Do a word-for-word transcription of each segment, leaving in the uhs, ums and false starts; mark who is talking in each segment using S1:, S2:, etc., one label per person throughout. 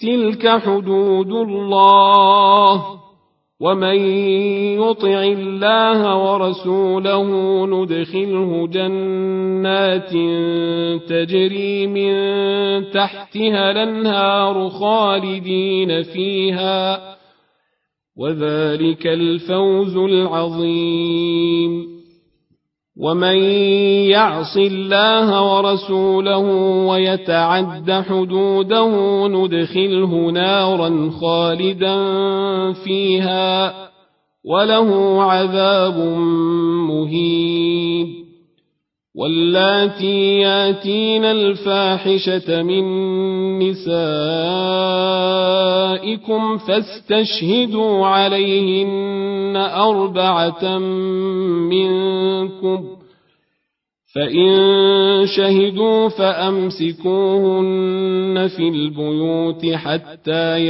S1: تلك حدود الله ومن يطع الله ورسوله ندخله جنات تجري من تحتها الأنهار خالدين فيها وذلك الفوز العظيم. ومن يعص الله ورسوله ويتعد حدوده ندخله نارا خالدا فيها وله عذاب مهين. واللاتي ياتين الفاحشة من نسائكم فاستشهدوا عليهن أربعة منكم فإن شهدوا فأمسكوهن في البيوت حتى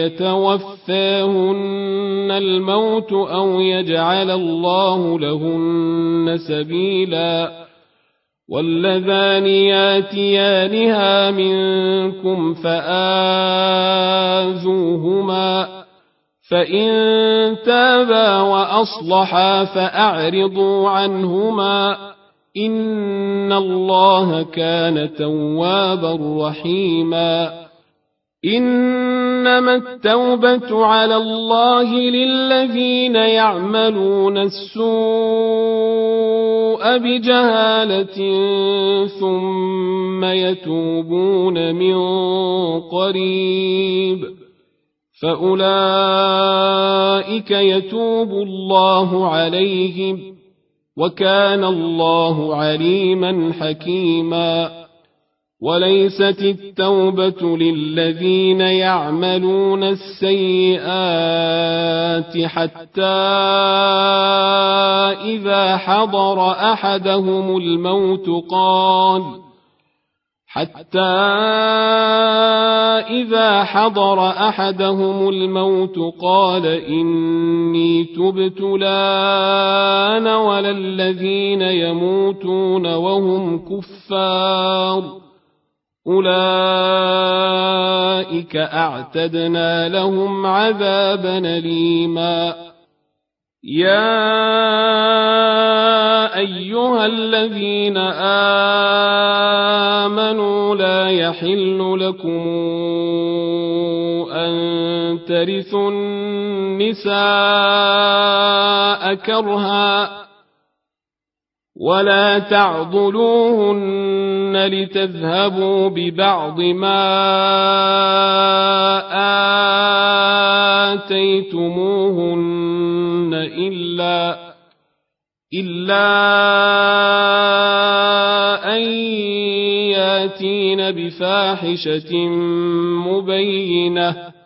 S1: يتوفاهن الموت أو يجعل الله لهن سبيلا. واللذان ياتيانها منكم فآذوهما فإن تابا وأصلحا فأعرضوا عنهما إن الله كان توابا رحيما. إنما التوبة على الله للذين يعملون السوء بجهالة ثم يتوبون من قريب فأولئك يتوب الله عليهم وكان الله عليما حكيما. وليست التوبة للذين يعملون السيئات حتى إذا حضر أحدهم الموت قال حتى إذا حضر أحدهم الموت قال إني تبت لا أنا ولا الذين يموتون وهم كفار أولئك أعتدنا لهم عذابا أليما. يا أيها الذين آمنوا لا يحل لكم أن ترثوا النساء كرها ولا تعضلوهن لتذهبوا ببعض ما آتيتموهن إلا إلا أن ياتين بفاحشة مبينة